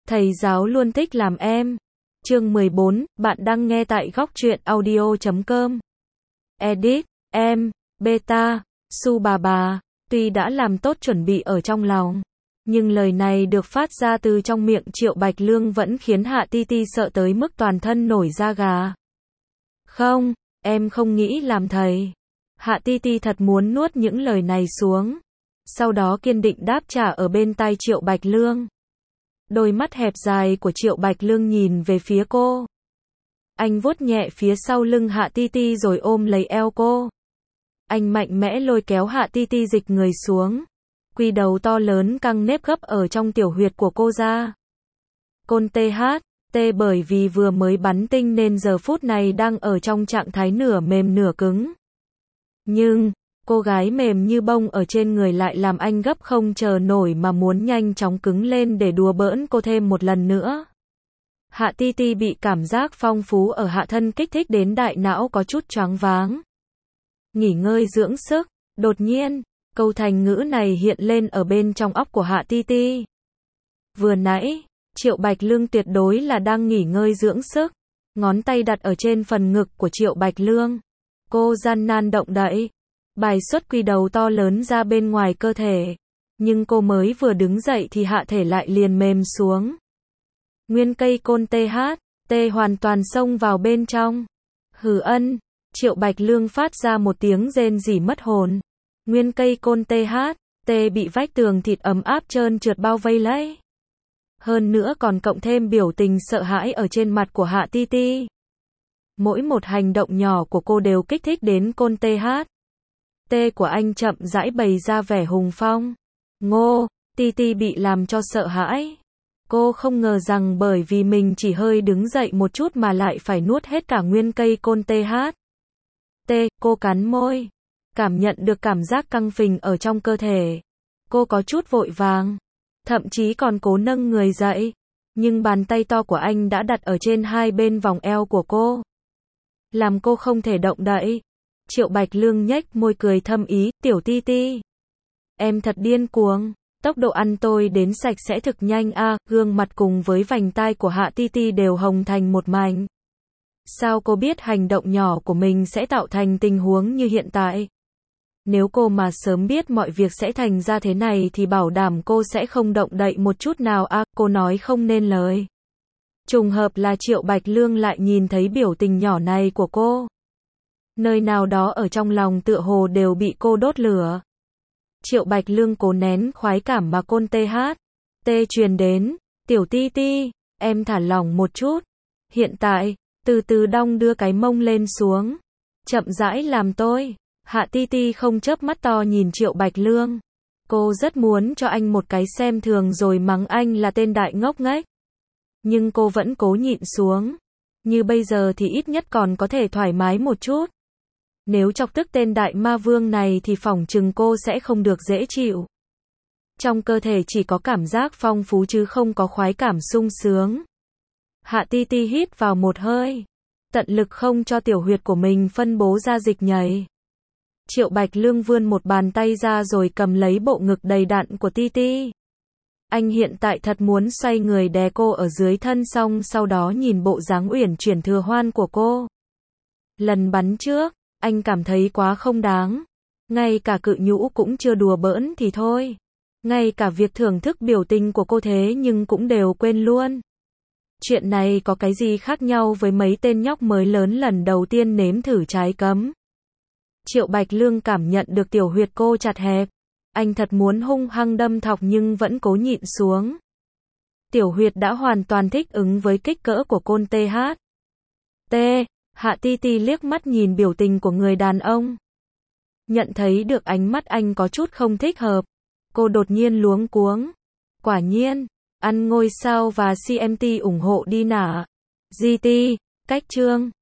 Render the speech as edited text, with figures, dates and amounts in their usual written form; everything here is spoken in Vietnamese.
Thầy giáo luôn thích làm em. Chương 14, bạn đang nghe tại góc truyện audio.com. Edit, em, beta, su bà, tuy đã làm tốt chuẩn bị ở trong lòng, nhưng lời này được phát ra từ trong miệng Triệu Bạch Lương vẫn khiến Hạ Ti Ti sợ tới mức toàn thân nổi da gà. Không, em không nghĩ làm thầy. Hạ Ti Ti thật muốn nuốt những lời này xuống. Sau đó kiên định đáp trả ở bên tai Triệu Bạch Lương. Đôi mắt hẹp dài của Triệu Bạch Lương nhìn về phía cô. Anh vuốt nhẹ phía sau lưng Hạ Ti Ti rồi ôm lấy eo cô. Anh mạnh mẽ lôi kéo Hạ Ti Ti dịch người xuống. Quy đầu to lớn căng nếp gấp ở trong tiểu huyệt của cô ra. Côn THT bởi vì vừa mới bắn tinh nên giờ phút này đang ở trong trạng thái nửa mềm nửa cứng. Nhưng cô gái mềm như bông ở trên người lại làm anh gấp không chờ nổi mà muốn nhanh chóng cứng lên để đùa bỡn cô thêm một lần nữa. Hạ Ti Ti bị cảm giác phong phú ở hạ thân kích thích đến đại não có chút choáng váng. Nghỉ ngơi dưỡng sức, đột nhiên, câu thành ngữ này hiện lên ở bên trong óc của Hạ Ti Ti. Vừa nãy, Triệu Bạch Lương tuyệt đối là đang nghỉ ngơi dưỡng sức. Ngón tay đặt ở trên phần ngực của Triệu Bạch Lương. Cô gian nan động đậy. Bài xuất quy đầu to lớn ra bên ngoài cơ thể. Nhưng cô mới vừa đứng dậy thì hạ thể lại liền mềm xuống. Nguyên cây côn THT hoàn toàn xông vào bên trong. Hừ ân, Triệu Bạch Lương phát ra một tiếng rên rỉ mất hồn. Nguyên cây côn THT bị vách tường thịt ấm áp trơn trượt bao vây lấy. Hơn nữa còn cộng thêm biểu tình sợ hãi ở trên mặt của Hạ Ti Ti. Mỗi một hành động nhỏ của cô đều kích thích đến côn THT của anh chậm rãi bày ra vẻ hùng phong. Ngô, Ti Ti bị làm cho sợ hãi. Cô không ngờ rằng bởi vì mình chỉ hơi đứng dậy một chút mà lại phải nuốt hết cả nguyên cây côn THT. Cô cắn môi. Cảm nhận được cảm giác căng phình ở trong cơ thể. Cô có chút vội vàng. Thậm chí còn cố nâng người dậy. Nhưng bàn tay to của anh đã đặt ở trên hai bên vòng eo của cô. Làm cô không thể động đậy. Triệu Bạch Lương nhếch môi cười thâm ý, tiểu Ti Ti. Em thật điên cuồng. Tốc độ ăn tôi đến sạch sẽ thực nhanh a. Gương mặt cùng với vành tai của Hạ Ti Ti đều hồng thành một mảnh. Sao cô biết hành động nhỏ của mình sẽ tạo thành tình huống như hiện tại? Nếu cô mà sớm biết mọi việc sẽ thành ra thế này thì bảo đảm cô sẽ không động đậy một chút nào a. Cô nói không nên lời. Trùng hợp là Triệu Bạch Lương lại nhìn thấy biểu tình nhỏ này của cô. Nơi nào đó ở trong lòng tựa hồ đều bị cô đốt lửa. Triệu Bạch Lương cố nén khoái cảm mà côn THT truyền đến. Tiểu Ti Ti, em thả lỏng một chút. Hiện tại, từ từ đong đưa cái mông lên xuống. Chậm rãi làm tôi. Hạ Ti Ti không chớp mắt to nhìn Triệu Bạch Lương. Cô rất muốn cho anh một cái xem thường rồi mắng anh là tên đại ngốc nghếch. Nhưng cô vẫn cố nhịn xuống. Như bây giờ thì ít nhất còn có thể thoải mái một chút. Nếu chọc tức tên đại ma vương này thì phỏng chừng cô sẽ không được dễ chịu. Trong cơ thể chỉ có cảm giác phong phú chứ không có khoái cảm sung sướng. Hạ Ti Ti hít vào một hơi. Tận lực không cho tiểu huyệt của mình phân bố ra dịch nhầy. Triệu Bạch Lương vươn một bàn tay ra rồi cầm lấy bộ ngực đầy đặn của Ti Ti. Anh hiện tại thật muốn xoay người đè cô ở dưới thân xong sau đó nhìn bộ dáng uyển chuyển thừa hoan của cô. Lần bắn trước, anh cảm thấy quá không đáng. Ngay cả cự nhũ cũng chưa đùa bỡn thì thôi. Ngay cả việc thưởng thức biểu tình của cô thế nhưng cũng đều quên luôn. Chuyện này có cái gì khác nhau với mấy tên nhóc mới lớn lần đầu tiên nếm thử trái cấm. Triệu Bạch Lương cảm nhận được tiểu huyệt cô chặt hẹp. Anh thật muốn hung hăng đâm thọc nhưng vẫn cố nhịn xuống. Tiểu huyệt đã hoàn toàn thích ứng với kích cỡ của côn THT. Hạ Ti Ti liếc mắt nhìn biểu tình của người đàn ông. Nhận thấy được ánh mắt anh có chút không thích hợp. Cô đột nhiên luống cuống. Quả nhiên, ăn ngôi sao và CMT ủng hộ đi nả. GT, cách chương.